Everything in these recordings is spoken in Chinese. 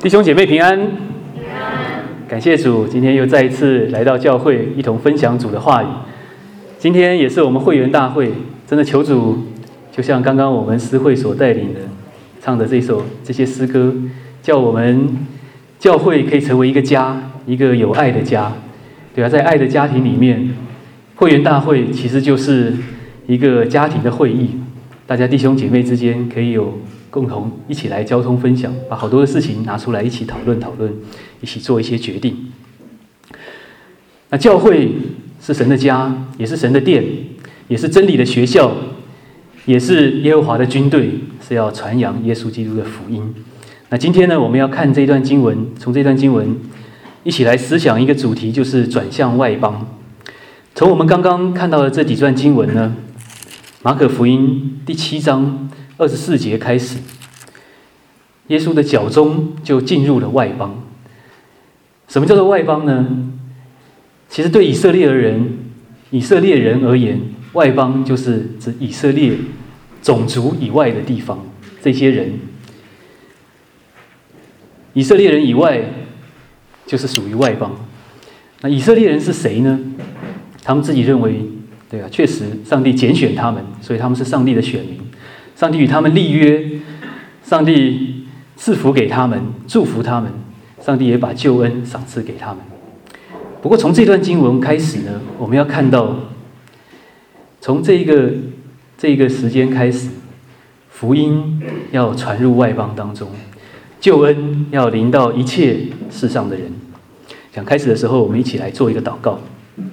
弟兄姐妹平安，感谢主，今天又再一次来到教会，一同分享主的话语。今天也是我们会员大会，真的求主，就像刚刚我们诗会所带领的，唱的这些诗歌，叫我们教会可以成为一个家，一个有爱的家。对啊，在爱的家庭里面，会员大会其实就是一个家庭的会议，大家弟兄姐妹之间可以有共同一起来交通分享，把好多的事情拿出来一起讨论，一起做一些决定。那教会是神的家，也是神的殿，也是真理的学校，也是耶和华的军队，是要传扬耶稣基督的福音。那今天呢，我们要看这段经文，从这段经文一起来思想一个主题，就是转向外邦。从我们刚刚看到的这几段经文呢，马可福音第7章24节开始，耶稣的脚中就进入了外邦。什么叫做外邦呢？其实对以色列人而言，外邦就是指以色列种族以外的地方，这些人，以色列人以外就是属于外邦。那以色列人是谁呢？他们自己认为，对啊，确实上帝拣选他们，所以他们是上帝的选民。上帝与他们立约，上帝赐福给他们，祝福他们，上帝也把救恩赏赐给他们。不过从这段经文开始呢，我们要看到，从这个时间开始，福音要传入外邦当中，救恩要临到一切世上的人。想开始的时候，我们一起来做一个祷告。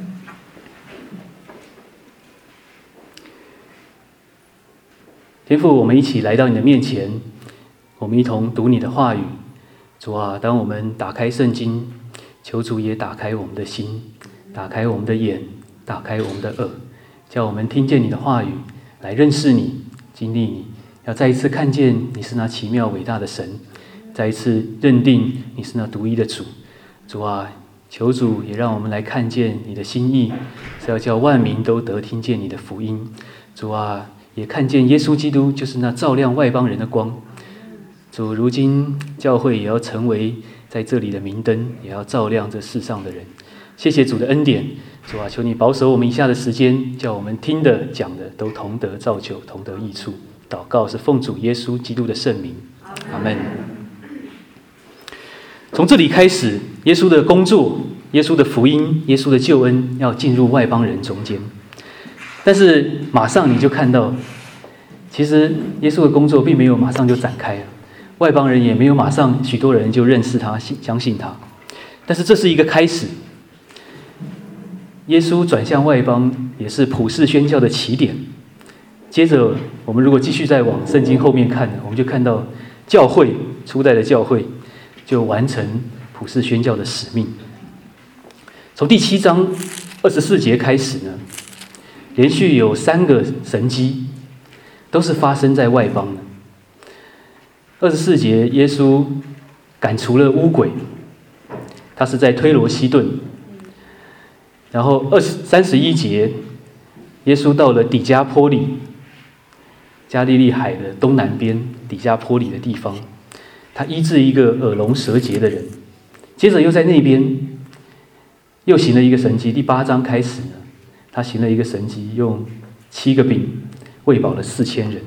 天父，我们一起来到你的面前，我们一同读你的话语。主啊，当我们打开圣经，求主也打开我们的心，打开我们的眼，打开我们的耳，叫我们听见你的话语，来认识你，经历你，要再一次看见你是那奇妙伟大的神，再一次认定你是那独一的主。主啊，求主也让我们来看见你的心意，是要叫万民都得听见你的福音。主啊，也看见耶稣基督就是那照亮外邦人的光。主，如今教会也要成为在这里的明灯，也要照亮这世上的人。谢谢主的恩典。主啊，求你保守我们以下的时间，叫我们听的讲的都同得造就，同得益处。祷告是奉主耶稣基督的圣名，阿们。从这里开始，耶稣的工作，耶稣的福音，耶稣的救恩要进入外邦人中间。但是马上你就看到，其实耶稣的工作并没有马上就展开了，外邦人也没有马上许多人就认识他，相信他。但是这是一个开始，耶稣转向外邦也是普世宣教的起点。接着我们如果继续再往圣经后面看，我们就看到教会，初代的教会就完成普世宣教的使命。从第7章24节开始呢，连续有3个神迹都是发生在外邦的。24节，耶稣赶除了污鬼，他是在推罗西顿。然后31节，耶稣到了底加波里，加利利海的东南边底加波里的地方，他医治一个耳聋舌结的人。接着又在那边又行了一个神迹。第8章开始呢，他行了一个神迹，用7个饼喂饱了4000人。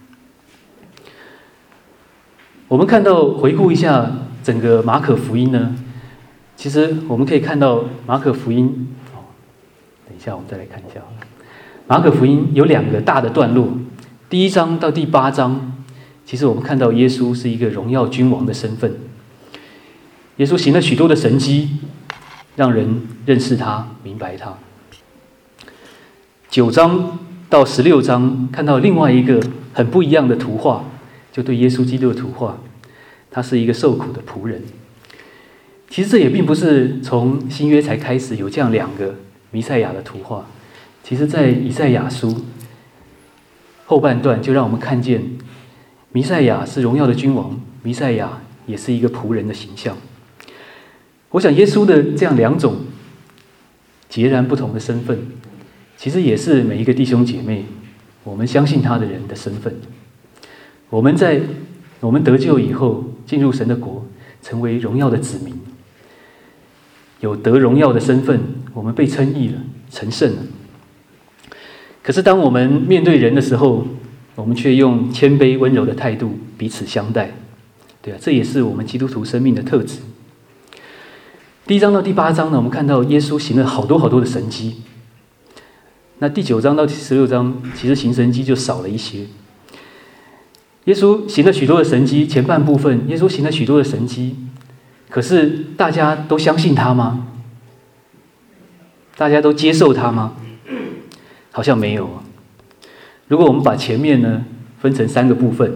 我们看到，回顾一下整个马可福音呢，其实我们可以看到马可福音，等一下我们再来看一下，马可福音有2个大的段落，第1章到第8章，其实我们看到耶稣是一个荣耀君王的身份，耶稣行了许多的神迹，让人认识他，明白他。9章到16章看到另外一个很不一样的图画，就对耶稣基督的图画，他是一个受苦的仆人。其实这也并不是从新约才开始有这样2个弥赛亚的图画，其实在以赛亚书后半段就让我们看见弥赛亚是荣耀的君王，弥赛亚也是一个仆人的形象。我想耶稣的这样2种截然不同的身份，其实也是每一个弟兄姐妹，我们相信他的人的身份。我们得救以后进入神的国， 成为荣耀的子民，有得荣耀的身份，我们被称义了，成圣了。可是当我们面对人的时候，我们却用谦卑温柔的态度彼此相待，对啊，这也是我们基督徒生命的特质。第1章到第8章呢，我们看到耶稣行了好多的神迹。那第9章到第16章，其实行神迹就少了一些。耶稣行了许多的神迹，前半部分耶稣行了许多的神迹，可是大家都相信他吗？大家都接受他吗？好像没有啊。如果我们把前面呢分成3个部分，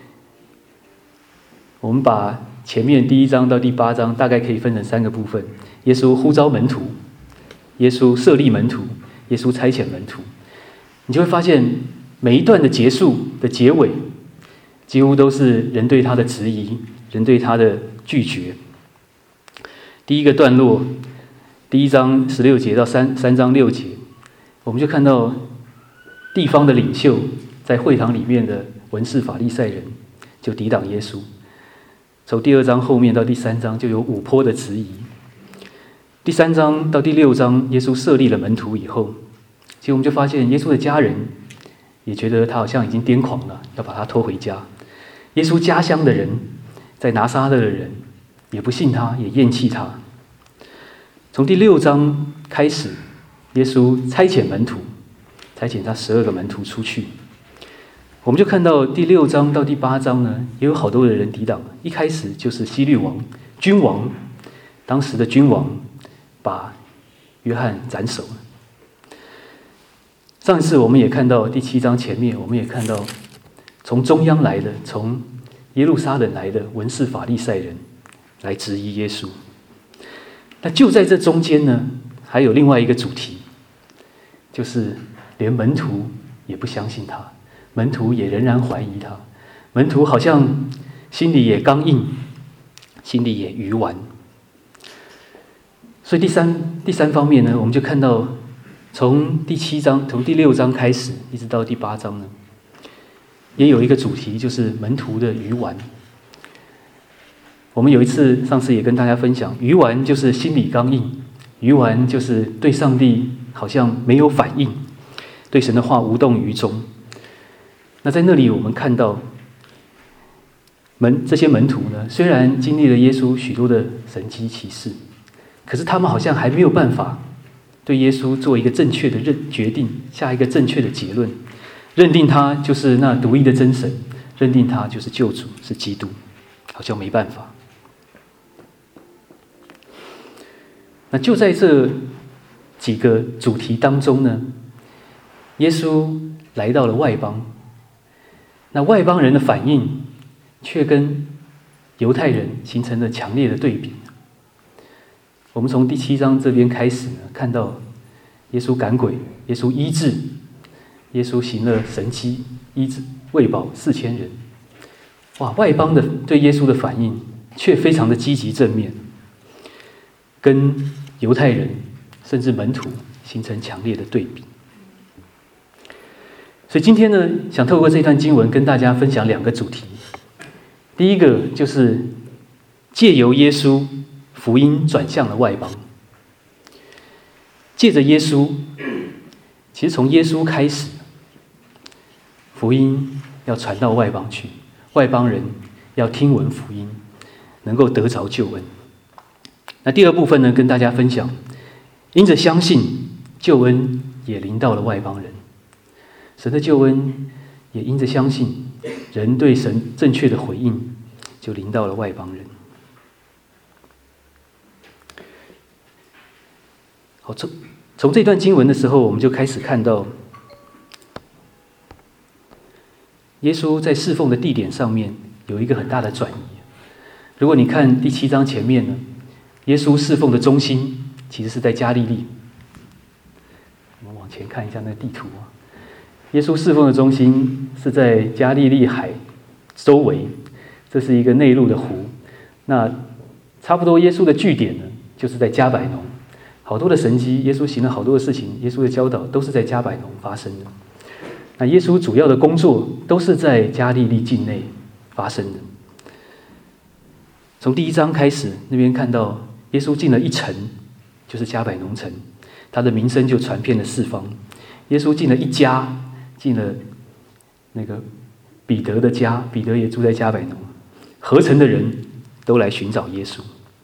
我们把前面第1章到第8章大概可以分成3个部分：耶稣呼召门徒，耶稣设立门徒，耶稣差遣门徒。你就会发现每一段的结束的结尾，几乎都是人对他的质疑，人对他的拒绝。第一个段落，第1章16节到3章6节，我们就看到地方的领袖在会堂里面的文士法利赛人就抵挡耶稣。从第2章后面到第3章就有五波的质疑。第3章到第6章，耶稣设立了门徒以后，其实我们就发现耶稣的家人也觉得他好像已经癫狂了，要把他拖回家。耶稣家乡的人，在拿撒勒的人也不信他，也厌弃他。从第6章开始，耶稣差遣门徒，差遣他12个门徒出去。我们就看到第6章到第8章呢，也有好多的人抵挡。一开始就是希律王君王，当时的君王把约翰斩首了。上一次我们也看到第7章前面，我们也看到从中央来的，从耶路撒冷来的文士法利赛人来质疑耶稣。那就在这中间呢，还有另外一个主题，就是连门徒也不相信他，门徒也仍然怀疑他，门徒好像心里也刚硬，心里也愚顽。所以第三方面呢，我们就看到从第6章开始一直到第8章呢，也有一个主题，就是门徒的愚顽。我们上次也跟大家分享，愚顽就是心里刚硬，愚顽就是对上帝好像没有反应，对神的话无动于衷。那在那里我们看到这些门徒呢，虽然经历了耶稣许多的神迹奇事，可是他们好像还没有办法对耶稣做一个正确的决定，下一个正确的结论，认定他就是那独一的真神，认定他就是救主，是基督，好像没办法。那就在这几个主题当中呢，耶稣来到了外邦，那外邦人的反应却跟犹太人形成了强烈的对比。我们从第7章这边开始呢，看到耶稣赶鬼，耶稣医治，耶稣行了神迹，医治喂饱4000人。哇，外邦的对耶稣的反应却非常的积极正面，跟犹太人甚至门徒形成强烈的对比。所以今天呢，想透过这段经文跟大家分享2个主题。第一个就是借由耶稣，福音转向了外邦。借着耶稣，其实从耶稣开始，福音要传到外邦去，外邦人要听闻福音，能够得着救恩。那第二部分呢，跟大家分享，因着相信，救恩也临到了外邦人。神的救恩也因着相信，人对神正确的回应，就临到了外邦人。好，从这段经文的时候，我们就开始看到耶稣在侍奉的地点上面有一个很大的转移。如果你看第7章前面呢，耶稣侍奉的中心其实是在加利利。我们往前看一下那个地图啊，耶稣侍奉的中心是在加利利海周围，这是一个内陆的湖。那差不多耶稣的据点呢，就是在加百农。好多的神迹，耶稣行了好多的事情，耶稣的教导都是在加百农发生的。那耶稣主要的工作都是在加利利境内发生的。 从第1章开始，那边看到耶稣进了一城，就是加百农城，他的名声就传遍了四方。耶稣进了一家，进了那个彼得的家，彼得也住在加百农，合城的人都来寻找耶稣。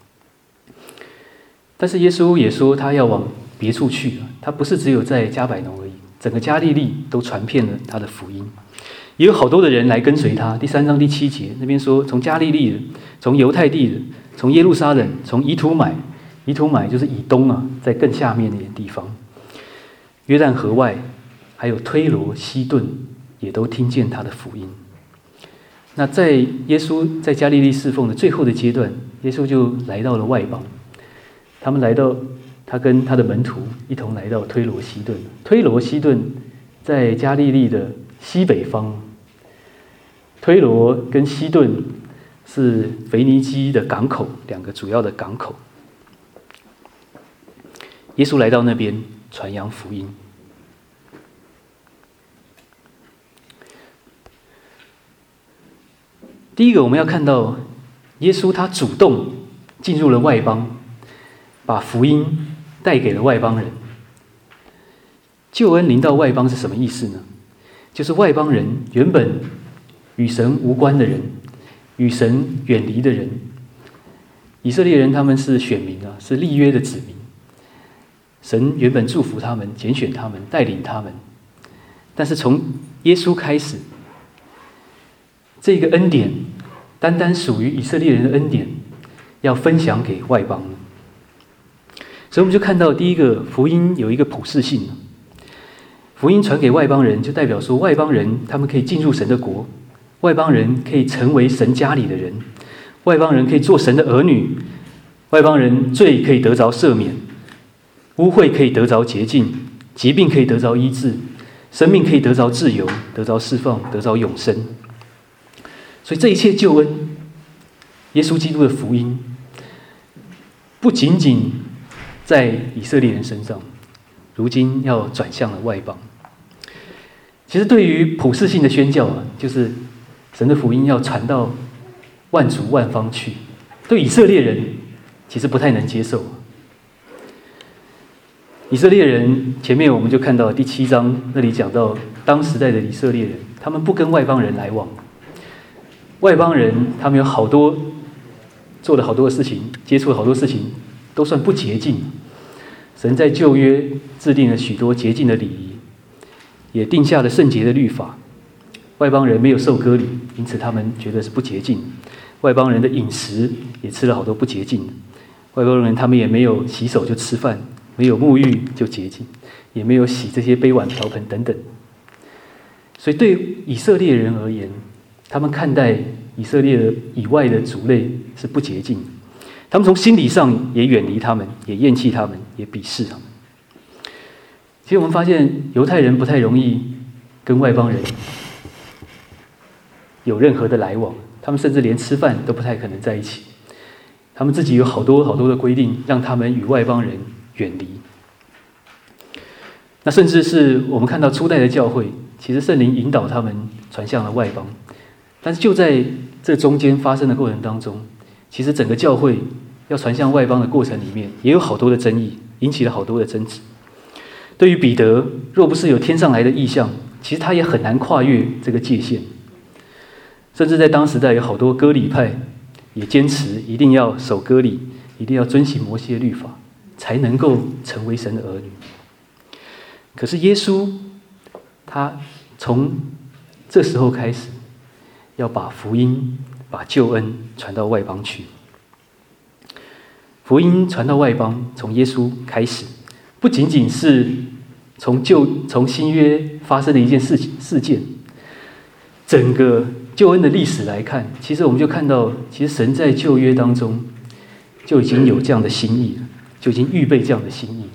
但是耶稣也说他要往别处去，他不是只有在加百农而已，整个加利利都传遍了他的福音，也有好多的人来跟随他。第3章第7节那边说，从加利利的，从犹太地的，从耶路撒冷，从以土买，以土买就是以东啊，在更下面那些地方，约旦河外，还有推罗、西顿，也都听见他的福音。那在耶稣在加利利侍奉的最后的阶段，耶稣就来到了外邦。他跟他的门徒一同来到推罗西顿。推罗西顿在加利利的西北方。推罗跟西顿是腓尼基的港口，两个主要的港口。耶稣来到那边传扬福音。第一个，我们要看到耶稣他主动进入了外邦，把福音带给了外邦人。救恩临到外邦是什么意思呢？就是外邦人原本与神无关的人，与神远离的人。以色列人他们是选民啊，是立约的子民。神原本祝福他们，拣选他们，带领他们。但是从耶稣开始，这个恩典单单属于以色列人的恩典，要分享给外邦。所以我们就看到第一个，福音有一个普世性。福音传给外邦人，就代表说外邦人他们可以进入神的国，外邦人可以成为神家里的人，外邦人可以做神的儿女，外邦人罪可以得着赦免，污秽可以得着洁净，疾病可以得着医治，生命可以得着自由，得着释放，得着永生。所以这一切救恩，耶稣基督的福音，不仅仅在以色列人身上，如今要转向了外邦。其实对于普世性的宣教啊，就是神的福音要传到万族万方去，对以色列人其实不太能接受。以色列人前面我们就看到第7章那里讲到，当时代的以色列人，他们不跟外邦人来往。外邦人他们有好多做了好多的事情，接触了好多事情，都算不洁净。神在旧约制定了许多洁净的礼仪，也定下了圣洁的律法。外邦人没有受割礼，因此他们觉得是不洁净。外邦人的饮食也吃了好多不洁净的。外邦人他们也没有洗手就吃饭，没有沐浴就洁净，也没有洗这些杯碗瓢盆等等。所以对以色列人而言，他们看待以色列以外的族类是不洁净的，他们从心理上也远离他们，也厌弃他们，也鄙视他们。其实我们发现犹太人不太容易跟外邦人有任何的来往，他们甚至连吃饭都不太可能在一起。他们自己有好多好多的规定，让他们与外邦人远离。那甚至是我们看到初代的教会，其实圣灵引导他们传向了外邦。但是就在这中间发生的过程当中，其实整个教会要传向外邦的过程里面，也有好多的争议，引起了好多的争执。对于彼得，若不是有天上来的异象，其实他也很难跨越这个界限。甚至在当时代有好多割礼派也坚持一定要守割礼，一定要遵行摩西的律法，才能够成为神的儿女。可是耶稣他从这时候开始，要把福音、把救恩传到外邦去。福音传到外邦，从耶稣开始，不仅仅是从新约发生的一件事件，整个救恩的历史来看，其实我们就看到，其实神在旧约当中就已经有这样的心意了，就已经预备这样的心意。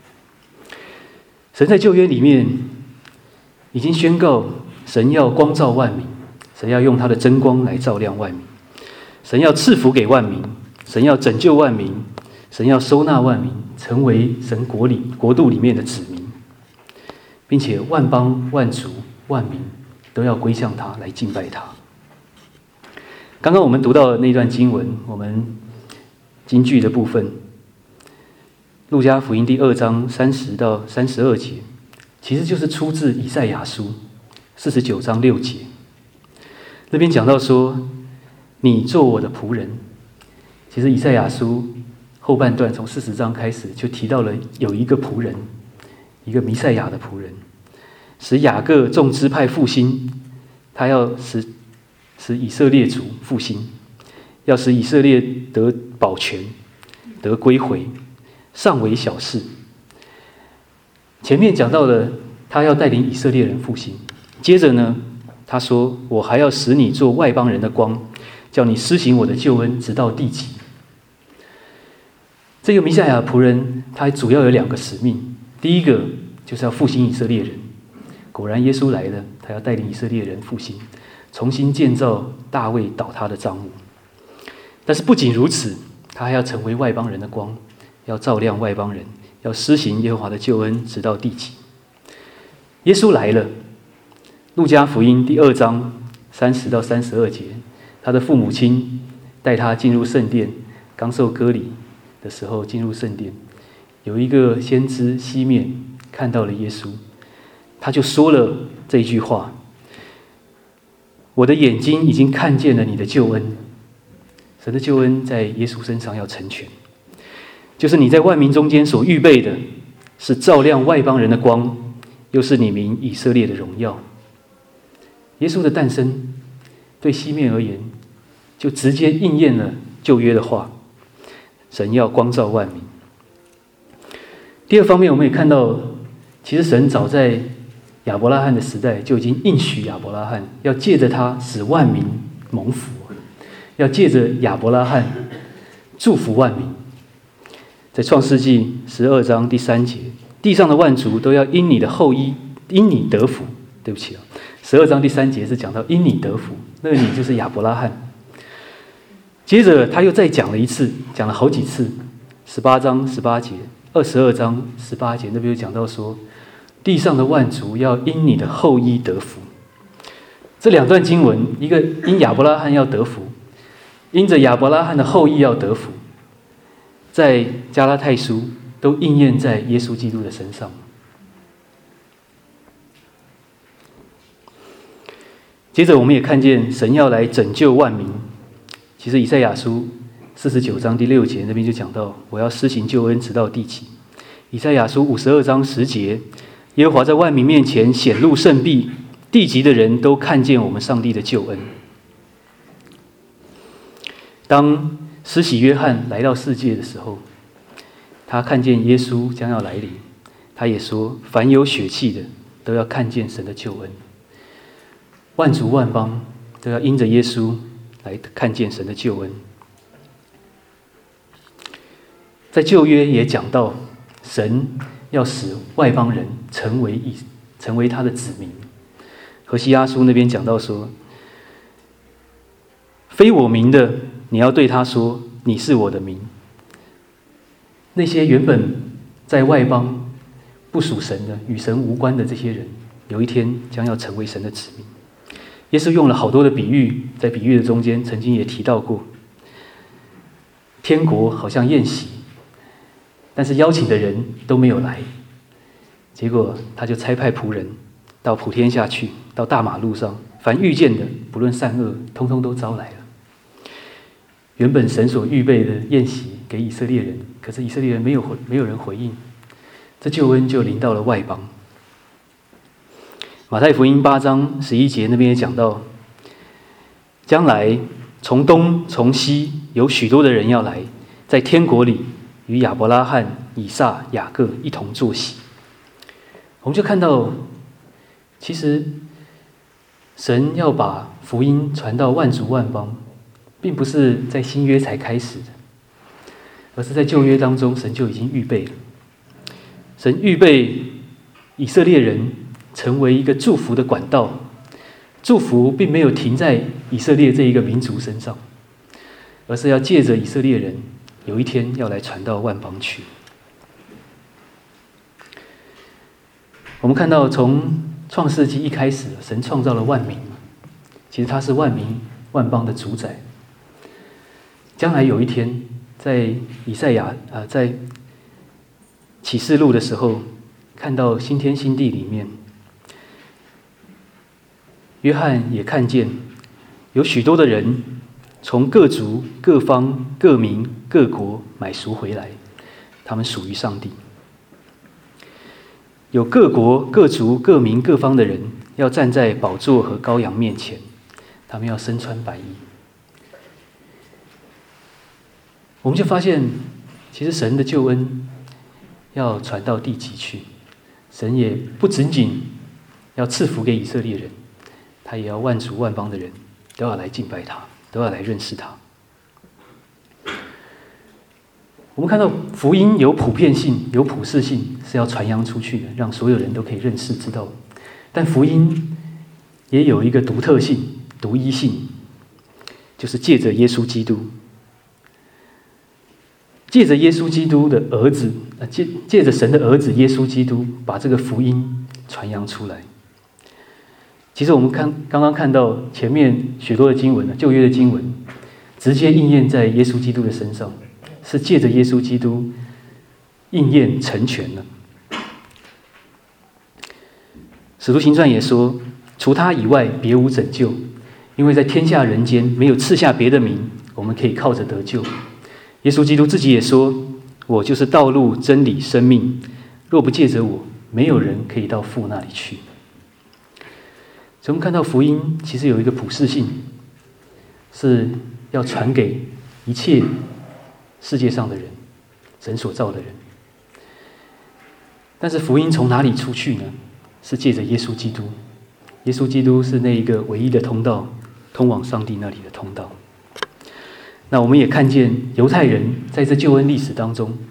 神在旧约里面已经宣告，神要光照万民，神要用他的真光来照亮万民，神要赐福给万民，神要拯救万民，神要收纳万民，成为神国度里面的子民，并且万邦万族万民都要归向他，来敬拜他。 刚刚我们读到的那段经文，我们金句的部分，路加福音第2章30到32节，其实就是出自以赛亚书49章6节。那边讲到说，你做我的仆人。其实以赛亚书后半段从40章开始就提到了有一个仆人，一个弥赛亚的仆人，使雅各众支派复兴，他要使以色列族复兴，要使以色列得保全，得归回，尚为小事。前面讲到了他要带领以色列人复兴，接着呢，他说我还要使你做外邦人的光，叫你施行我的救恩直到地极。这个弥赛亚仆人他主要有2个使命，第一个就是要复兴以色列人，果然耶稣来了，他要带领以色列人复兴，重新建造大卫倒塌的帐幕。但是不仅如此，他还要成为外邦人的光，要照亮外邦人，要施行耶和华的救恩直到地极。耶稣来了，路加福音第2章30到32节，他的父母亲带他进入圣殿，刚受割礼的时候进入圣殿，有一个先知西面看到了耶稣，他就说了这一句话：我的眼睛已经看见了你的救恩。神的救恩在耶稣身上要成全，就是你在万民中间所预备的，是照亮外邦人的光，又是你民以色列的荣耀。耶稣的诞生对西面而言，就直接应验了旧约的话，神要光照万民。第二方面，我们也看到，其实神早在亚伯拉罕的时代就已经应许亚伯拉罕，要借着他使万民蒙福，要借着亚伯拉罕祝福万民。在创世纪12章第3节，地上的万族都要因你的后裔，因你得福。对不起12章第3节是讲到因你得福，那个你就是亚伯拉罕。接着他又再讲了一次，讲了好几次，18章18节、22章18节，那边又讲到说，地上的万族要因你的后裔得福。这2段经文，一个因亚伯拉罕要得福，因着亚伯拉罕的后裔要得福，在加拉太书都应验在耶稣基督的身上。接着我们也看见神要来拯救万民。其实以赛亚书49章第6节那边就讲到，我要施行救恩直到地极。以赛亚书52章10节，耶和华在万民面前显露圣臂，地极的人都看见我们上帝的救恩。当施洗约翰来到世界的时候，他看见耶稣将要来临，他也说，凡有血气的都要看见神的救恩，万族万邦都要因着耶稣来看见神的救恩。在旧约也讲到，神要使外邦人成为他的子民。何西阿书那边讲到说，非我民的，你要对他说，你是我的民。那些原本在外邦不属神的、与神无关的这些人，有一天将要成为神的子民。耶稣用了好多的比喻，在比喻的中间曾经也提到过，天国好像宴席，但是邀请的人都没有来，结果他就差派仆人到普天下去，到大马路上，凡遇见的不论善恶，通通都招来了。原本神所预备的宴席给以色列人，可是以色列人没有人回应，这救恩就临到了外邦。马太福音8章11节那边也讲到，将来从东从西有许多的人要来，在天国里与亚伯拉罕、以撒、雅各一同坐席。我们就看到，其实神要把福音传到万族万邦，并不是在新约才开始的，而是在旧约当中神就已经预备了。神预备以色列人成为一个祝福的管道，祝福并没有停在以色列这一个民族身上，而是要借着以色列人，有一天要来传到万邦去。我们看到从创世纪一开始，神创造了万民，其实他是万民万邦的主宰， 将来有一天，在以赛亚在启示录的时候，看到新天新地里面，约翰也看见有许多的人从各族、各方、各民、各国买赎回来，他们属于上帝。有各国、各族、各民、各方的人要站在宝座和羔羊面前，他们要身穿白衣。我们就发现，其实神的救恩要传到地极去，神也不仅仅要赐福给以色列人，他也要万族万邦的人都要来敬拜他，都要来认识他。我们看到福音有普遍性，有普世性，是要传扬出去的，让所有人都可以认识知道。但福音也有一个独特性、独一性，就是借着耶稣基督，借着耶稣基督的儿子，借着神的儿子耶稣基督，把这个福音传扬出来。其实我们刚刚看到前面许多的经文，旧约的经文，直接应验在耶稣基督的身上，是借着耶稣基督应验成全了。使徒行传也说，除他以外别无拯救，因为在天下人间没有赐下别的名，我们可以靠着得救。耶稣基督自己也说，我就是道路、真理、生命，若不借着我，没有人可以到父那里去。所以我们看到福音其实有一个普世性，是要传给一切世界上的人，神所造的人。但是福音从哪里出去呢？是借着耶稣基督。耶稣基督是那一个唯一的通道，通往上帝那里的通道。那我们也看见犹太人在这救恩历史当中，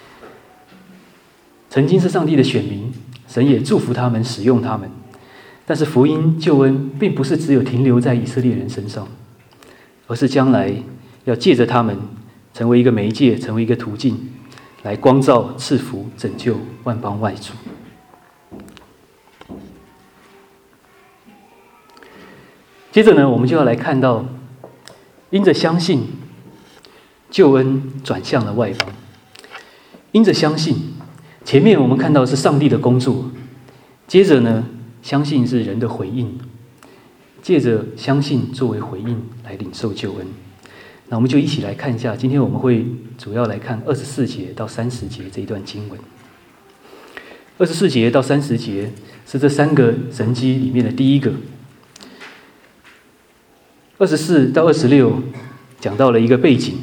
曾经是上帝的选民，神也祝福他们，使用他们。但是福音救恩并不是只有停留在以色列人身上，而是将来要借着他们成为一个媒介，成为一个途径，来光照、赐福、拯救万邦万族。接着呢，我们就要来看到，因着相信，救恩转向了外邦。因着相信，前面我们看到是上帝的工作，接着呢，相信是人的回应，借着相信作为回应来领受救恩。那我们就一起来看一下，今天我们会主要来看24节到30节这一段经文。24节到30节是这3个神迹里面的第一个。24到26讲到了一个背景，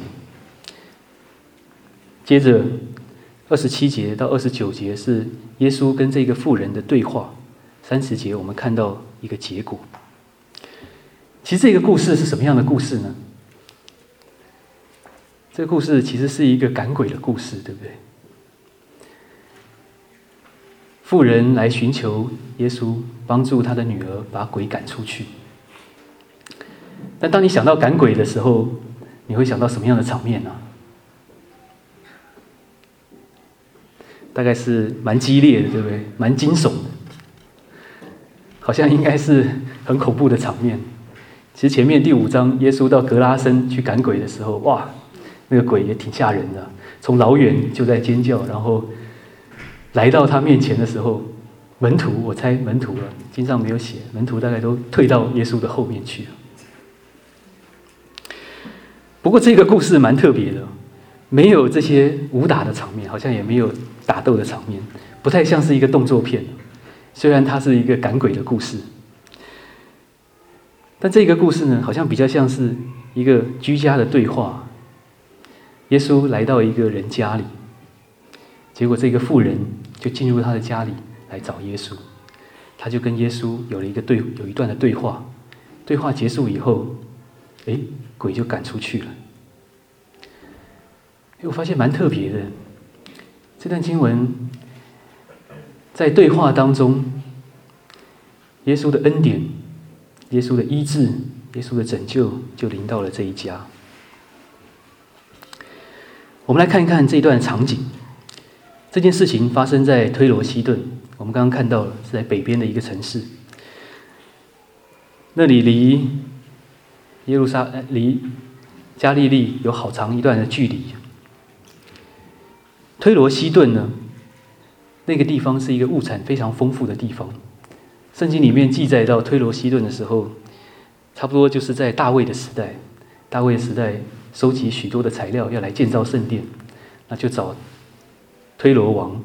接着27节到29节是耶稣跟这个妇人的对话，30节我们看到一个结果。其实这个故事是什么样的故事呢？这个故事其实是一个赶鬼的故事，对不对？妇人来寻求耶稣帮助她的女儿把鬼赶出去。但当你想到赶鬼的时候，你会想到什么样的场面呢？大概是蛮激烈的，对不对？蛮惊悚的，好像应该是很恐怖的场面。其实前面第5章，耶稣到格拉森去赶鬼的时候，哇，那个鬼也挺吓人的，从老远就在尖叫，然后来到他面前的时候，门徒，我猜门徒了，经上没有写，门徒大概都退到耶稣的后面去了。不过这个故事蛮特别的，没有这些武打的场面，好像也没有打斗的场面，不太像是一个动作片。虽然它是一个赶鬼的故事，但这个故事呢，好像比较像是一个居家的对话。耶稣来到一个人家里，结果这个妇人就进入他的家里来找耶稣，他就跟耶稣有一段的对话。对话结束以后，鬼就赶出去了。我发现蛮特别的，这段经文在对话当中，耶稣的恩典、耶稣的医治、耶稣的拯救就临到了这一家。我们来看一看这一段场景。这件事情发生在推罗西顿，我们刚刚看到了是在北边的一个城市，那里离加利利有好长一段的距离。推罗西顿呢，那个地方是一个物产非常丰富的地方。圣经里面记载到推罗西顿的时候，差不多就是在大卫的时代。大卫的时代收集许多的材料要来建造圣殿，那就找推罗王。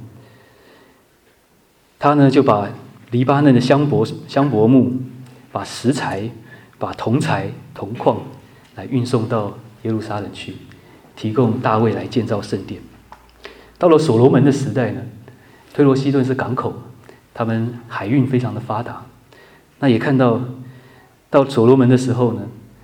他呢就把黎巴嫩的香柏木、把石材、把铜材、铜矿来运送到耶路撒冷去，提供大卫来建造圣殿。到了所罗门的时代呢，推罗西顿是港口，他们海运非常的发达。那也看到所罗门的时候呢，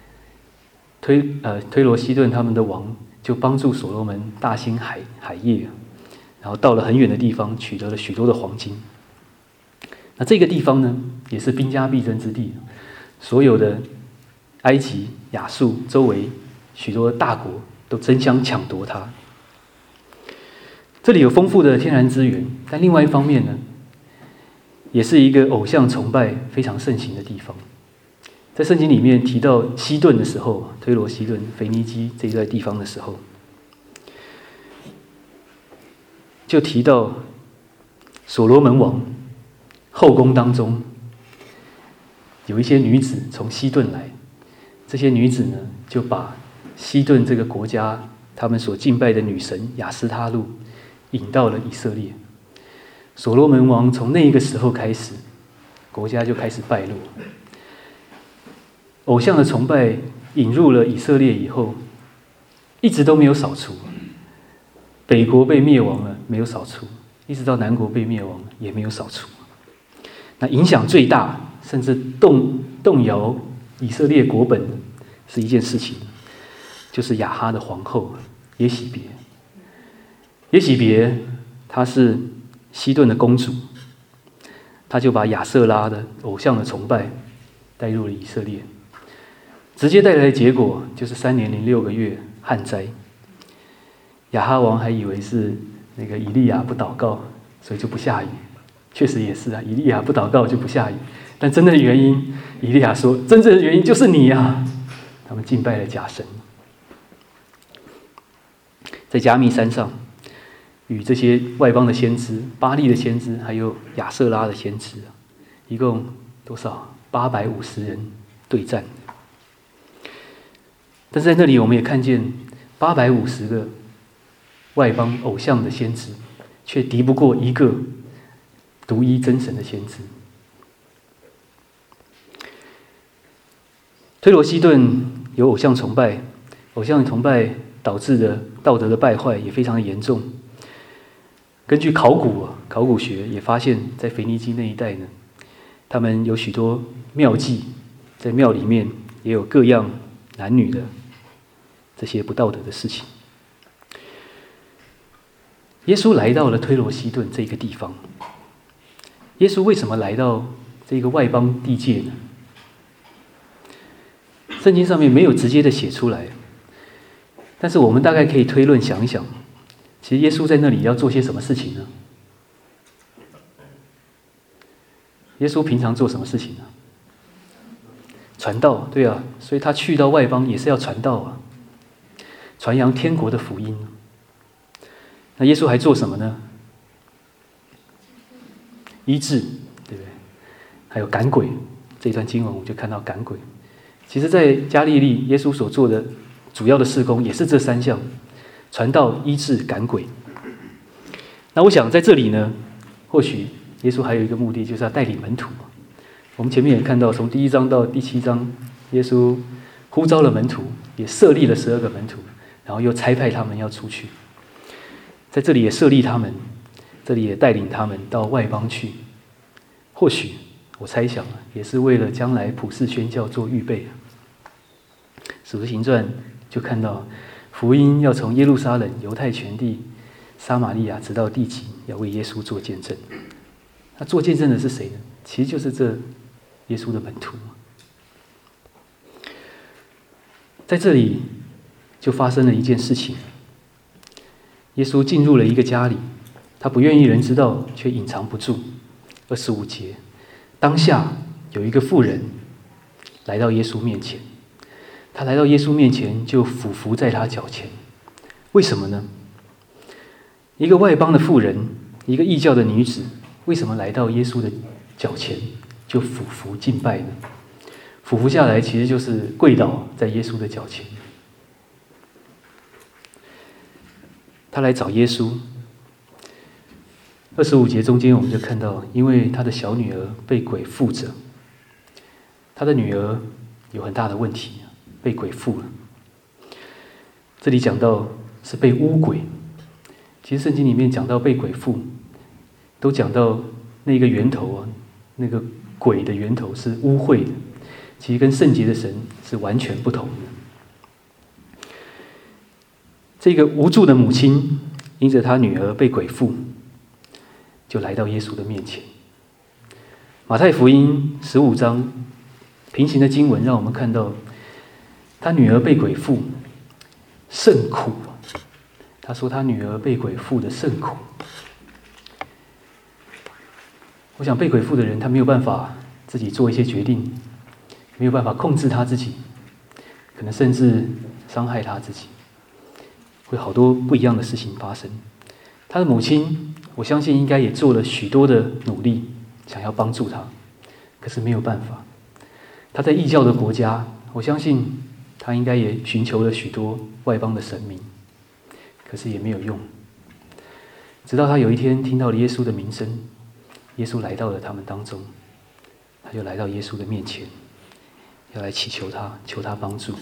推罗西顿他们的王就帮助所罗门大兴海业，然后到了很远的地方取得了许多的黄金。那这个地方呢，也是兵家必争之地，所有的埃及、亚述周围许多大国都争相抢夺它。这里有丰富的天然资源，但另外一方面呢，也是一个偶像崇拜非常盛行的地方。在圣经里面提到西顿的时候，推罗西顿、腓尼基这一带地方的时候，就提到所罗门王后宫当中有一些女子从西顿来，这些女子呢，就把西顿这个国家他们所敬拜的女神亚斯他路引到了以色列。所罗门王从那个时候开始，国家就开始败落。偶像的崇拜引入了以色列以后，一直都没有扫除。北国被灭亡了，没有扫除，一直到南国被灭亡也没有扫除。那影响最大，甚至动摇以色列国本是一件事情，就是亚哈的皇后耶洗别。耶洗别她是西顿的公主，她就把亚瑟拉的偶像的崇拜带入了以色列，直接带来的结果就是3年零6个月旱灾。亚哈王还以为是那个以利亚不祷告，所以就不下雨。确实也是啊，以利亚不祷告就不下雨。但真正的原因，以利亚说，真正的原因就是你啊！他们敬拜了假神。在加密山上，与这些外邦的先知、巴力的先知，还有亚瑟拉的先知，一共多少？850人对战。但是在那里，我们也看见850个外邦偶像的先知，却敌不过一个独一真神的先知。推罗西顿有偶像崇拜，偶像崇拜导致的道德的败坏也非常的严重。根据考古学也发现，在腓尼基那一带呢，他们有许多庙妓，在庙里面也有各样男女的这些不道德的事情。耶稣来到了推罗西顿这个地方。耶稣为什么来到这个外邦地界呢？圣经上面没有直接的写出来，但是我们大概可以推论想一想，其实耶稣在那里要做些什么事情呢？耶稣平常做什么事情呢？传道，对啊，所以他去到外邦也是要传道啊，传扬天国的福音。那耶稣还做什么呢？医治，对不对？还有赶鬼，这一段经文我们就看到赶鬼。其实在加利利，耶稣所做的主要的事工也是这3项：传道、医治、赶鬼。那我想在这里呢，或许耶稣还有一个目的，就是要带领门徒。我们前面也看到，从第1章到第7章，耶稣呼召了门徒，也设立了12个门徒，然后又差派他们要出去。在这里也设立他们，这里也带领他们到外邦去。或许我猜想也是为了将来普世宣教做预备。使徒行传就看到福音要从耶路撒冷、犹太全地、撒玛利亚直到地极，要为耶稣做见证。那做见证的是谁呢？其实就是这耶稣的门徒。在这里就发生了一件事情，耶稣进入了一个家里，他不愿意人知道，却隐藏不住。25节，当下有一个妇人来到耶稣面前， 他来到耶稣面前，就俯伏在他脚前。为什么呢？一个外邦的妇人，一个异教的女子，为什么来到耶稣的脚前就俯伏敬拜呢？俯伏下来，其实就是跪倒在耶稣的脚前。他来找耶稣。25节中间，我们就看到，因为他的小女儿被鬼附着，他的女儿有很大的问题，被鬼附了。这里讲到是被污鬼，其实圣经里面讲到被鬼附，都讲到那个源头啊，那个鬼的源头是污秽的，其实跟圣洁的神是完全不同的。这个无助的母亲，因着她女儿被鬼附，就来到耶稣的面前。马太福音15章平行的经文让我们看到，他女儿被鬼附，甚苦。他说他女儿被鬼附的甚苦。我想被鬼附的人，他没有办法自己做一些决定，没有办法控制他自己，可能甚至伤害他自己，会好多不一样的事情发生。他的母亲，我相信应该也做了许多的努力，想要帮助他，可是没有办法。他在异教的国家，我相信他应该也寻求了许多外邦的神明，可是也没有用。直到他有一天听到了耶稣的名声，耶稣来到了他们当中，他就来到耶稣的面前，要来祈求他，求他帮助。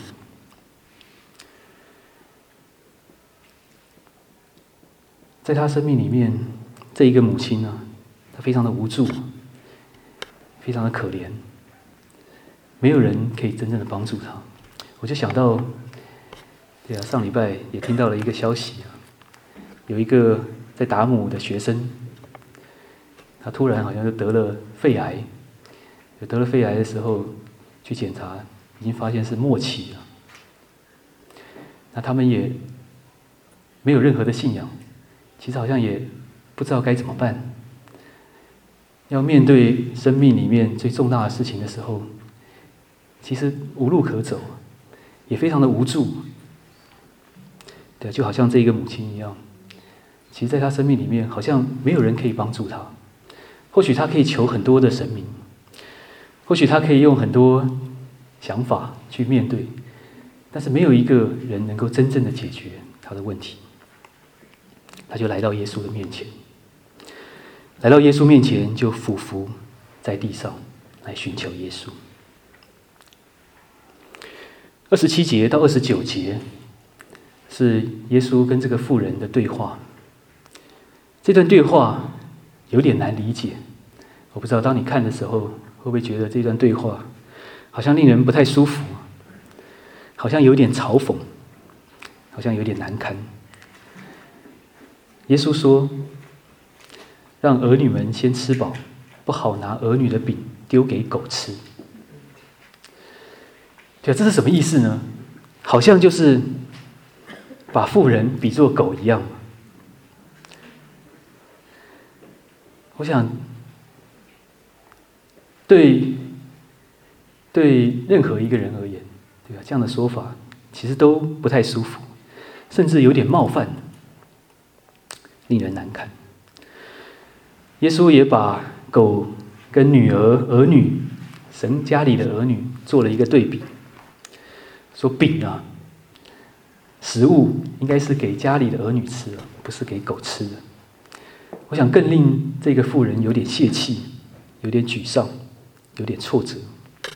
在他生命里面，这一个母亲啊，她非常的无助，非常的可怜，没有人可以真正的帮助她。我就想到，上礼拜也听到了一个消息啊，有一个在达姆的学生，他突然好像就得了肺癌，得了肺癌的时候去检查，已经发现是末期了。那他们也没有任何的信仰。其实好像也不知道该怎么办，要面对生命里面最重大的事情的时候，其实无路可走，也非常的无助。对，就好像这一个母亲一样，其实在她生命里面好像没有人可以帮助她。或许她可以求很多的神明，或许她可以用很多想法去面对，但是没有一个人能够真正的解决她的问题。他就来到耶稣的面前，来到耶稣面前就俯伏在地上来寻求耶稣。27节到29节是耶稣跟这个妇人的对话。这段对话有点难理解，我不知道当你看的时候会不会觉得这段对话好像令人不太舒服，好像有点嘲讽，好像有点难堪。耶稣说：“让儿女们先吃饱，不好拿儿女的饼丢给狗吃。”对，这是什么意思呢？好像就是把妇人比作狗一样。我想，对任何一个人而言，对吧？这样的说法其实都不太舒服，甚至有点冒犯。令人难堪。耶稣也把狗跟儿女，神家里的儿女做了一个对比，说饼啊，食物应该是给家里的儿女吃的，不是给狗吃的。我想更令这个妇人有点泄气，有点沮丧，有点挫折，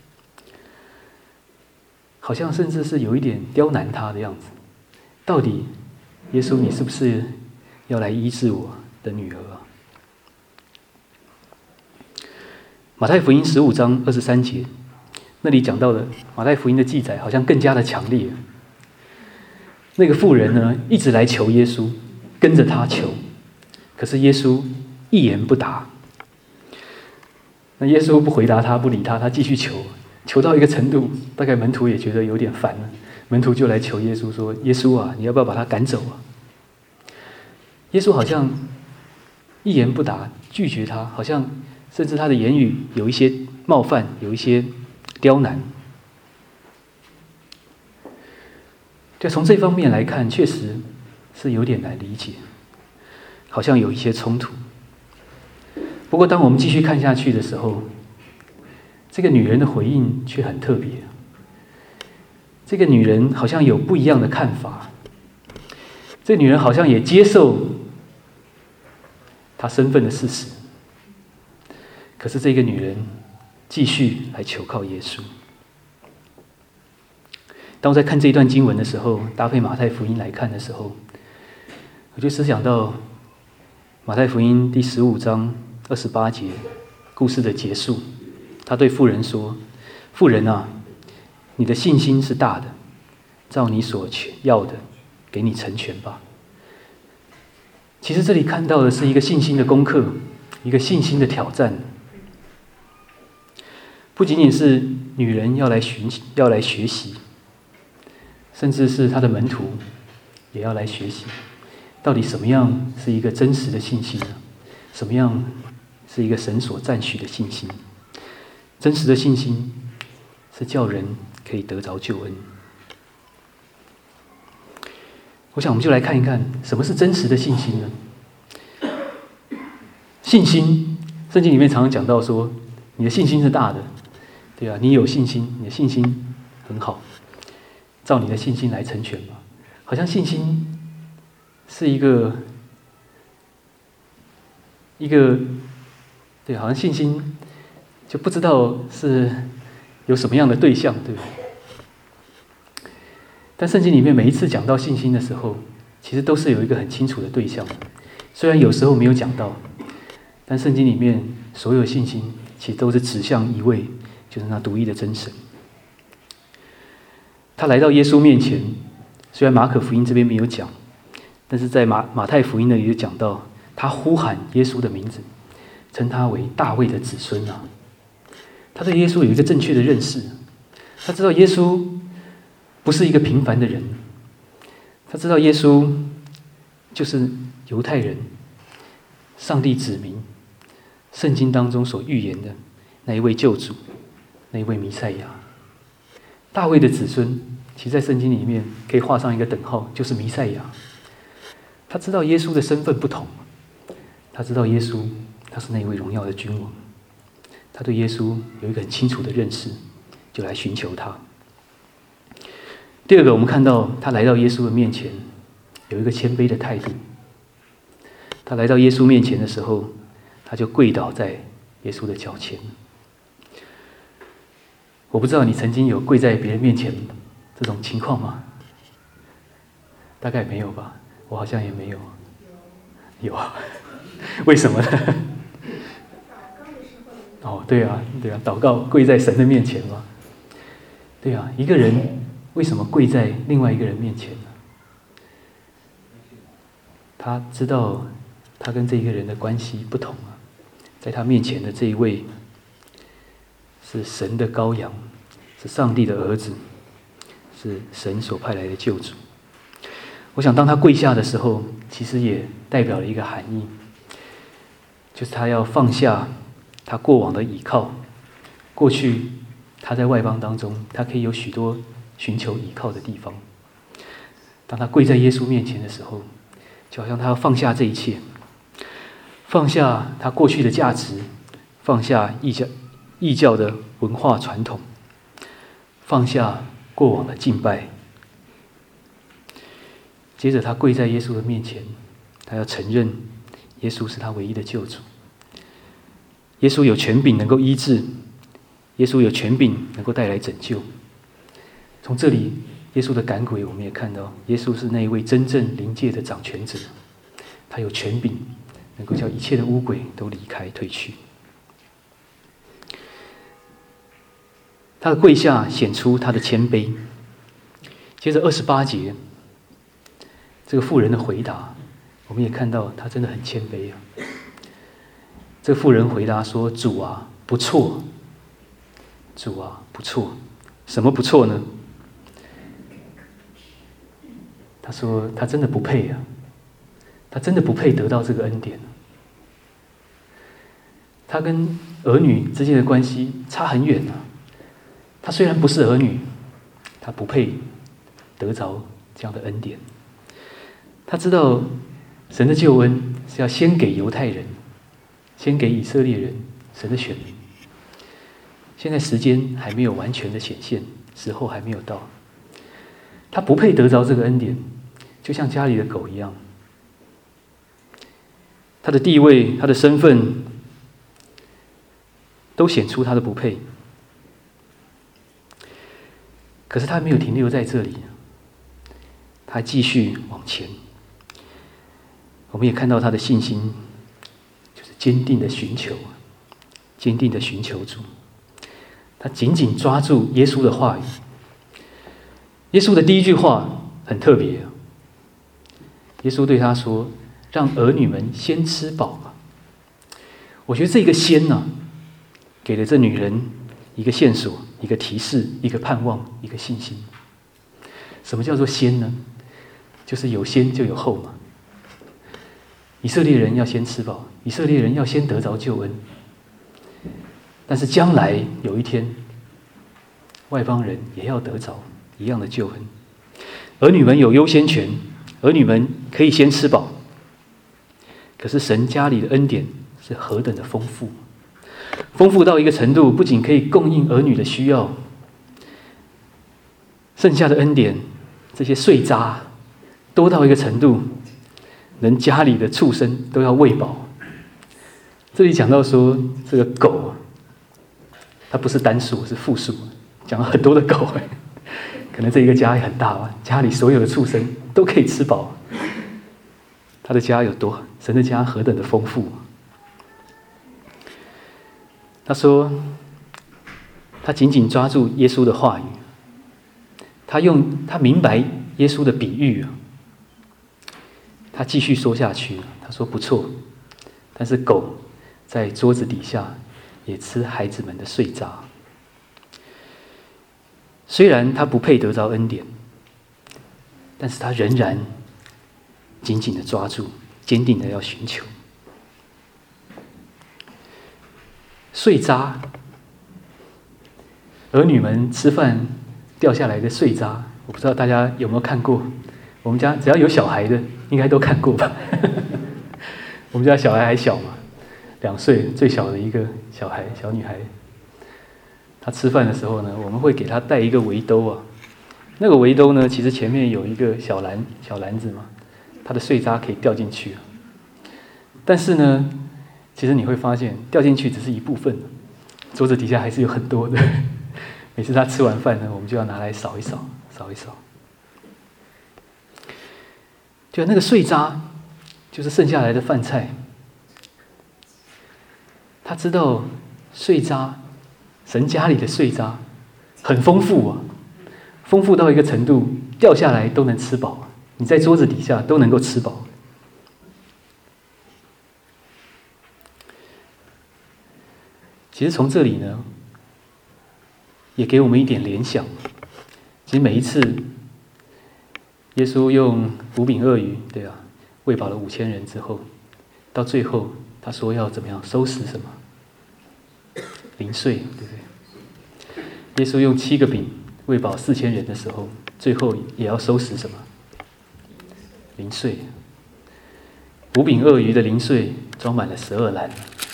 好像甚至是有一点刁难他的样子。到底耶稣，你是不是要来医治我的女儿啊？马太福音15章23节，那里讲到的马太福音的记载好像更加的强烈。那个妇人呢，一直来求耶稣，跟着他求，可是耶稣一言不答。那耶稣不回答他，不理他，他继续求，求到一个程度，大概门徒也觉得有点烦了，门徒就来求耶稣说：“耶稣啊，你要不要把他赶走啊？”耶稣好像一言不答，拒绝他，好像甚至他的言语有一些冒犯，有一些刁难。 就从这方面来看，确实是有点难理解，好像有一些冲突。不过当我们继续看下去的时候，这个女人的回应却很特别。这个女人好像有不一样的看法，这个女人好像也接受她身份的事实，可是这个女人继续来求靠耶稣。当我在看这一段经文的时候，搭配马太福音来看的时候，我就思想到马太福音第15章28节故事的结束。他对妇人说：“妇人啊，你的信心是大的，照你所要的，给你成全吧。”其实这里看到的是一个信心的功课，一个信心的挑战。不仅仅是女人要来学习，甚至是她的门徒也要来学习，到底什么样是一个真实的信心呢？什么样是一个神所赞许的信心？真实的信心是叫人可以得着救恩。我想我们就来看一看，什么是真实的信心呢？信心，圣经里面常常讲到说，你的信心是大的，对啊，你有信心，你的信心很好，照你的信心来成全吧。好像信心是一个，对，好像信心就不知道是有什么样的对象，对不对？但圣经里面每一次讲到信心的时候，其实都是有一个很清楚的对象，虽然有时候没有讲到，但圣经里面所有信心其实都是指向一位，就是那独一的真神。他来到耶稣面前，虽然马可福音这边没有讲，但是在马太福音那里就讲到，他呼喊耶稣的名字，称他为大卫的子孙啊。他对耶稣有一个正确的认识，他知道耶稣不是一个平凡的人，他知道耶稣就是犹太人上帝指明圣经当中所预言的那一位救主，那一位弥赛亚。大卫的子孙其实在圣经里面可以画上一个等号，就是弥赛亚。他知道耶稣的身份不同，他知道耶稣他是那一位荣耀的君王，他对耶稣有一个很清楚的认识，就来寻求他。第二个，我们看到他来到耶稣的面前，有一个谦卑的态度。他来到耶稣面前的时候，他就跪倒在耶稣的脚前。我不知道你曾经有跪在别人面前这种情况吗？大概没有吧，我好像也没有。有啊，为什么呢？哦，对啊，祷告跪在神的面前嘛。对啊，一个人为什么跪在另外一个人面前呢？他知道他跟这一个人的关系不同啊，在他面前的这一位是神的羔羊，是上帝的儿子，是神所派来的救主。我想当他跪下的时候，其实也代表了一个含义，就是他要放下他过往的倚靠。过去他在外邦当中，他可以有许多寻求倚靠的地方。当他跪在耶稣面前的时候，就好像他要放下这一切，放下他过去的价值，放下异教的文化传统，放下过往的敬拜。接着他跪在耶稣的面前，他要承认耶稣是他唯一的救主。耶稣有权柄能够医治，耶稣有权柄能够带来拯救。从这里耶稣的赶鬼，我们也看到耶稣是那一位真正灵界的掌权者，他有权柄能够叫一切的污鬼都离开退去。他的跪下显出他的谦卑。接着28节，这个妇人的回答，我们也看到她真的很谦卑啊。这个妇人回答说：“主啊，不错。主啊，不错。什么不错呢？”她说：“她真的不配啊，她真的不配得到这个恩典。她跟儿女之间的关系差很远啊。她虽然不是儿女，她不配得着这样的恩典。他知道神的救恩是要先给犹太人，先给以色列人，神的选民。现在时间还没有完全的显现，时候还没有到。他不配得着这个恩典，就像家里的狗一样。他的地位、他的身份，都显出他的不配。可是他没有停留在这里，他继续往前。我们也看到他的信心，就是坚定的寻求，坚定的寻求主。他紧紧抓住耶稣的话语。耶稣的第一句话很特别，耶稣对他说：“让儿女们先吃饱吧。”我觉得这个先呢，给了这女人一个线索、一个提示、一个盼望、一个信心。什么叫做先呢？就是有先就有后嘛。以色列人要先吃饱，以色列人要先得着救恩。但是将来有一天，外邦人也要得着一样的救恩。儿女们有优先权，儿女们可以先吃饱。可是神家里的恩典是何等的丰富，丰富到一个程度，不仅可以供应儿女的需要，剩下的恩典，这些碎渣多到一个程度，连家里的畜生都要喂饱。这里讲到说，这个狗，它不是单数，是复数，讲了很多的狗，可能这一个家也很大吧，家里所有的畜生都可以吃饱。他的家有多，神的家何等的丰富。他说，他紧紧抓住耶稣的话语，他明白耶稣的比喻，他继续说下去。他说不错，但是狗在桌子底下也吃孩子们的碎渣。虽然他不配得着恩典，但是他仍然紧紧的抓住，坚定的要寻求。碎渣，儿女们吃饭掉下来的碎渣，我不知道大家有没有看过。我们家只要有小孩的，应该都看过吧？我们家小孩还小嘛，2岁，最小的一个小女孩。她吃饭的时候呢，我们会给她带一个围兜啊。那个围兜呢，其实前面有一个小篮子嘛，它的碎渣可以掉进去。但是呢，其实你会发现，掉进去只是一部分，桌子底下还是有很多的。每次她吃完饭呢，我们就要拿来扫一扫。就那个碎渣，就是剩下来的饭菜。他知道碎渣，神家里的碎渣很丰富啊，丰富到一个程度，掉下来都能吃饱。你在桌子底下都能够吃饱。其实从这里呢，也给我们一点联想。其实每一次，耶稣用5饼2鱼，对啊，喂饱了5000人之后，到最后他说要怎么样收拾什么？零碎，对不对？耶稣用7个饼喂饱4000人的时候，最后也要收拾什么？零碎。5饼2鱼的零碎装满了12篮，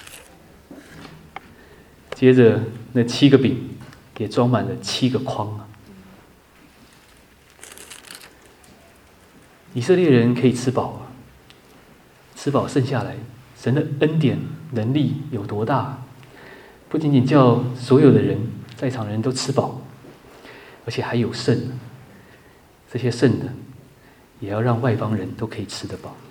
接着那7个饼也装满了7个筐啊。以色列人可以吃饱啊，吃饱剩下来，神的恩典能力有多大？不仅仅叫所有的人，在场人都吃饱，而且还有剩，这些剩的也要让外邦人都可以吃得饱。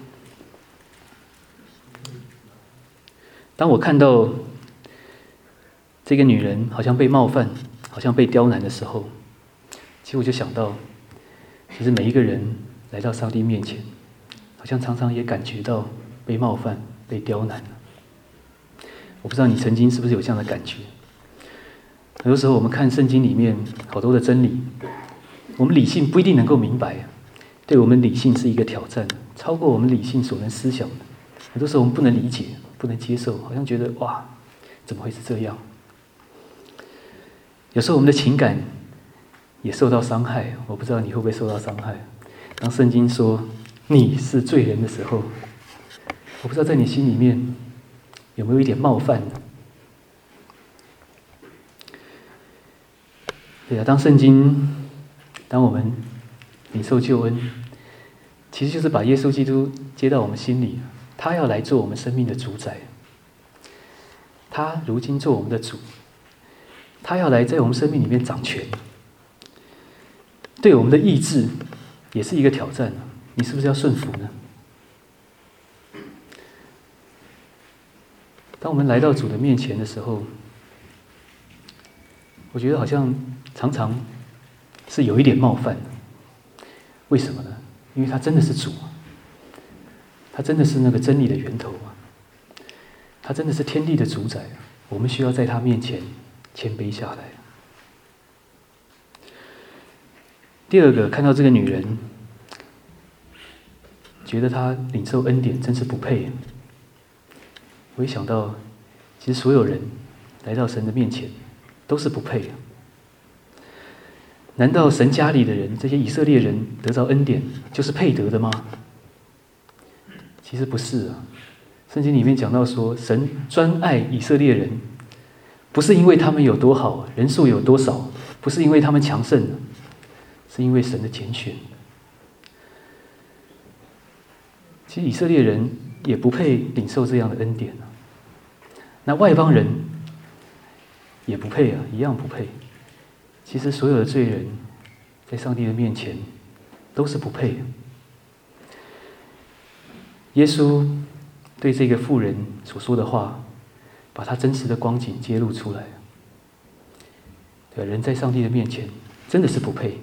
当我看到这个女人好像被冒犯，好像被刁难的时候，其实我就想到，其实每一个人来到上帝面前，好像常常也感觉到被冒犯、被刁难。我不知道你曾经是不是有这样的感觉？很多时候我们看圣经里面好多的真理，我们理性不一定能够明白，对我们理性是一个挑战，超过我们理性所能思想的。很多时候我们不能理解、不能接受，好像觉得哇，怎么会是这样？有时候我们的情感也受到伤害，我不知道你会不会受到伤害。 当圣经说你是罪人的时候，我不知道在你心里面有没有一点冒犯呢？对啊，当我们领受救恩，其实就是把耶稣基督接到我们心里，他要来做我们生命的主宰。他如今做我们的主，他要来在我们生命里面掌权，对我们的意志也是一个挑战。你是不是要顺服呢？当我们来到主的面前的时候，我觉得好像常常是有一点冒犯的。为什么呢？因为他真的是主，他真的是那个真理的源头啊，他真的是天地的主宰，我们需要在他面前谦卑下来。第二个，看到这个女人，觉得她领受恩典真是不配。我一想到，其实所有人来到神的面前都是不配的。难道神家里的人，这些以色列人得到恩典就是配得的吗？其实不是啊。圣经里面讲到说，神专爱以色列人，不是因为他们有多好，人数有多少，不是因为他们强盛，是因为神的拣选。其实以色列人也不配领受这样的恩典啊。那外邦人也不配啊，一样不配。其实所有的罪人在上帝的面前都是不配的。耶稣对这个妇人所说的话，把他真实的光景揭露出来。对，人在上帝的面前真的是不配。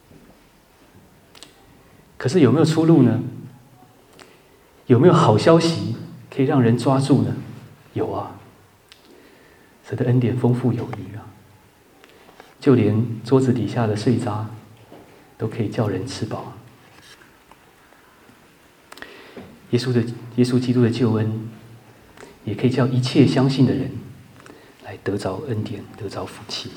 可是有没有出路呢？有没有好消息可以让人抓住呢？有啊，神的恩典丰富有余啊，就连桌子底下的碎渣都可以叫人吃饱。耶稣基督的救恩，也可以叫一切相信的人来得着恩典，得着福气。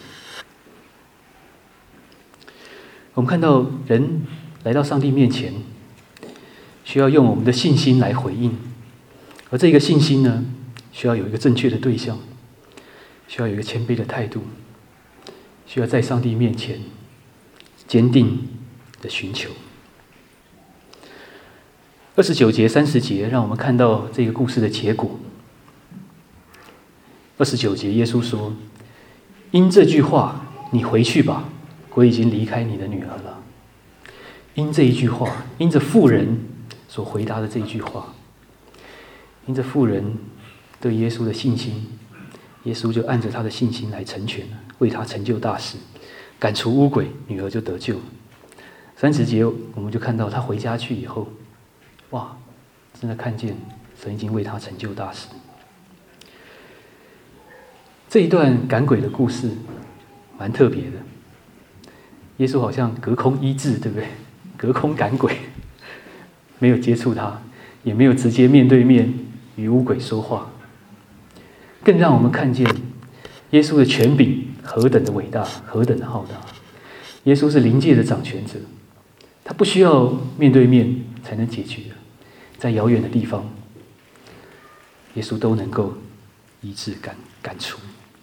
我们看到人来到上帝面前，需要用我们的信心来回应，而这个信心呢，需要有一个正确的对象，需要有一个谦卑的态度，需要在上帝面前坚定的寻求。29节、30节，让我们看到这个故事的结果。29节，耶稣说：“因这句话，你回去吧，我已经离开你的女儿了。”因这一句话，因着妇人所回答的这一句话，因着妇人对耶稣的信心，耶稣就按着他的信心来成全了，为他成就大事，赶除污鬼，女儿就得救。30节我们就看到他回家去以后，哇，真的看见神已经为他成就大事。这一段赶鬼的故事蛮特别的，耶稣好像隔空医治，对不对？隔空赶鬼，没有接触他，也没有直接面对面与污鬼说话，更让我们看见耶稣的权柄何等的伟大，何等的浩大。耶稣是灵界的掌权者，他不需要面对面才能解决，在遥远的地方，耶稣都能够医治赶除。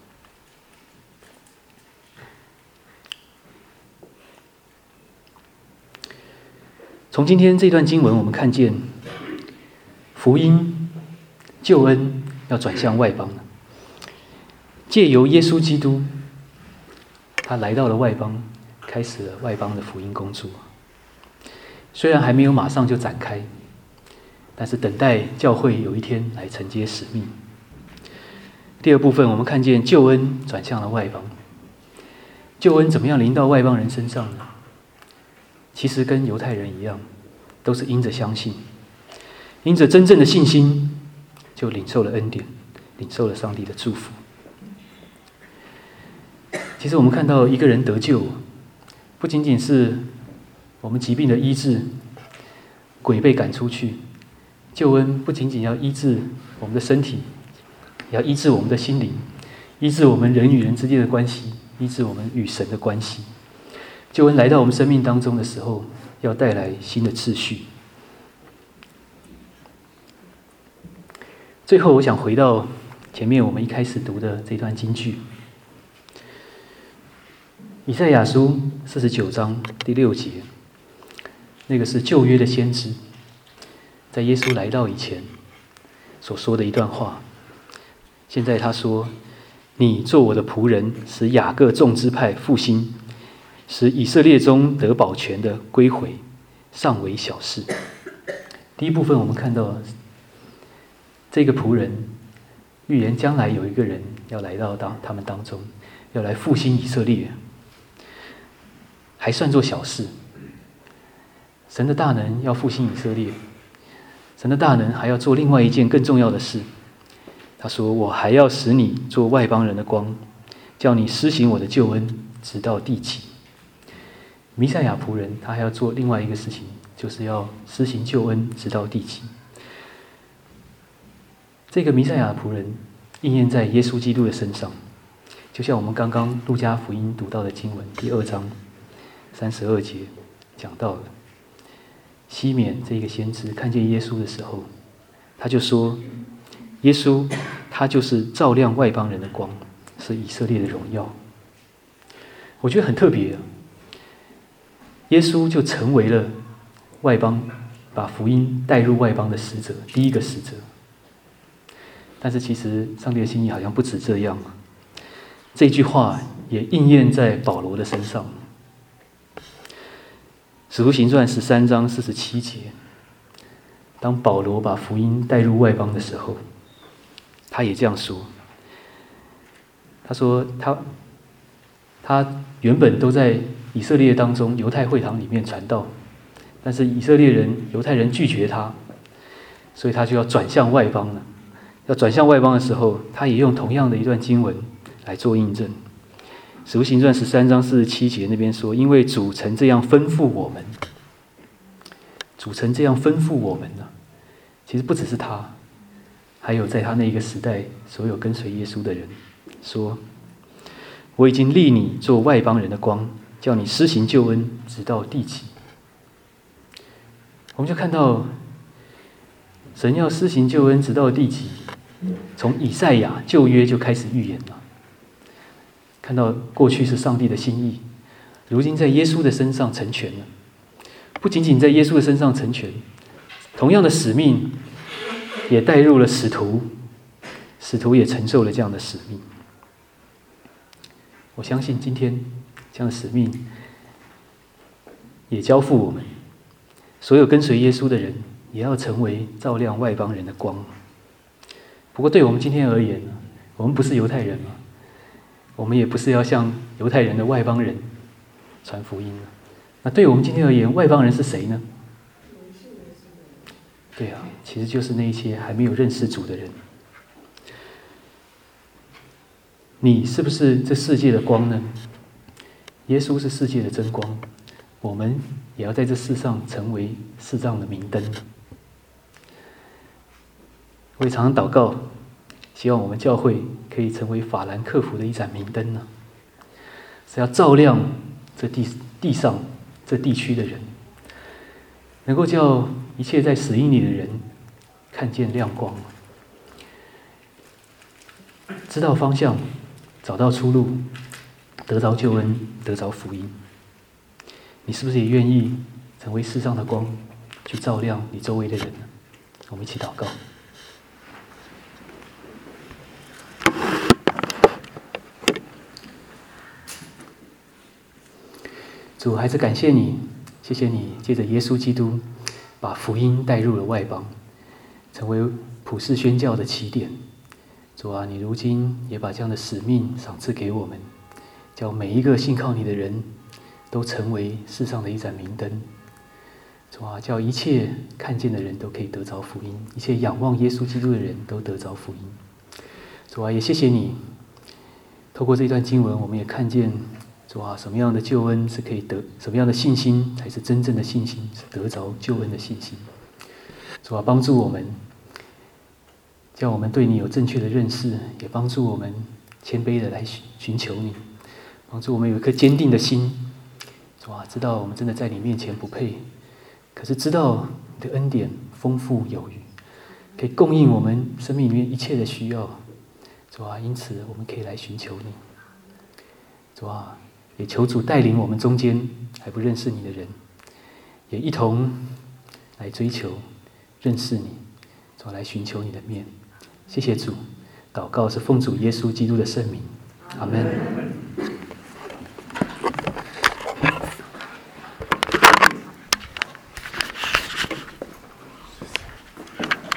从今天这段经文，我们看见福音、救恩要转向外邦了。借由耶稣基督，他来到了外邦，开始了外邦的福音工作。虽然还没有马上就展开，但是等待教会有一天来承接使命。第二部分，我们看见救恩转向了外邦。救恩怎么样临到外邦人身上呢？其实跟犹太人一样，都是因着相信，因着真正的信心，就领受了恩典，领受了上帝的祝福。其实我们看到一个人得救，不仅仅是我们疾病的医治，鬼被赶出去，救恩不仅仅要医治我们的身体，也要医治我们的心灵，医治我们人与人之间的关系，医治我们与神的关系。救恩来到我们生命当中的时候， 要带来新的秩序。最后，我想回到前面我们一开始读的这段经句，以赛亚书49章第6节，那个是旧约的先知，在耶稣来到以前所说的一段话。现在他说：“你做我的仆人，使雅各众支派复兴，使以色列中得保全的归回，尚为小事。”第一部分我们看到这个仆人预言将来有一个人要来到他们当中，要来复兴以色列，还算作小事。神的大能要复兴以色列，神的大能还要做另外一件更重要的事。他说：“我还要使你做外邦人的光，叫你施行我的救恩，直到地极。”弥赛亚仆人他还要做另外一个事情，就是要施行救恩，直到地极。这个弥赛亚仆人应验在耶稣基督的身上，就像我们刚刚路加福音读到的经文第2章32节讲到的。西缅这个先知看见耶稣的时候，他就说：“耶稣他就是照亮外邦人的光，是以色列的荣耀。”我觉得很特别，耶稣就成为了外邦把福音带入外邦的使者，第一个使者。但是其实上帝的心意好像不止这样，这句话也应验在保罗的身上。使徒行传13章47节，当保罗把福音带入外邦的时候，他也这样说。他说他原本都在以色列当中犹太会堂里面传道，但是犹太人拒绝他，所以他就要转向外邦了。要转向外邦的时候，他也用同样的一段经文来做印证。使徒行传13章47节那边说：“因为主曾这样吩咐我们。”主曾这样吩咐我们呢，其实不只是他，还有在他那个时代所有跟随耶稣的人，说：“我已经立你做外邦人的光，叫你施行救恩，直到地极。”我们就看到神要施行救恩直到地极，从以赛亚旧约就开始预言了。看到过去是上帝的心意，如今在耶稣的身上成全了。不仅仅在耶稣的身上成全，同样的使命也带入了使徒，使徒也承受了这样的使命。我相信今天这样的使命也交付我们，所有跟随耶稣的人也要成为照亮外邦人的光。不过对我们今天而言，我们不是犹太人嘛，我们也不是要向犹太人的外邦人传福音。那对我们今天而言，外邦人是谁呢？对啊，其实就是那些还没有认识主的人。你是不是这世界的光呢？耶稣是世界的真光，我们也要在这世上成为世上的明灯。我也常常祷告，希望我们教会可以成为法兰克福的一盏明灯呢，是要照亮这地上这地区的人，能够叫一切在死荫里的人看见亮光，知道方向，找到出路，得着救恩，得着福音。你是不是也愿意成为世上的光，去照亮你周围的人呢？我们一起祷告。主，还是感谢你，谢谢你借着耶稣基督把福音带入了外邦，成为普世宣教的起点。主啊，你如今也把这样的使命赏赐给我们，叫每一个信靠你的人都成为世上的一盏明灯。主啊，叫一切看见的人都可以得着福音，一切仰望耶稣基督的人都得着福音。主啊，也谢谢你，透过这段经文，我们也看见主啊，什么样的救恩是可以得，什么样的信心才是真正的信心，是得着救恩的信心。主啊，帮助我们，叫我们对你有正确的认识，也帮助我们谦卑的来寻求你，帮助我们有一颗坚定的心。 主啊，知道我们真的在你面前不配，可是知道你的恩典丰富有余，可以供应我们生命里面一切的需要。主啊，因此我们可以来寻求你。主啊，也求主带领我们中间还不认识你的人，也一同来追求认识你，主啊，来寻求你的面。谢谢主，祷告是奉主耶稣基督的圣名，阿们。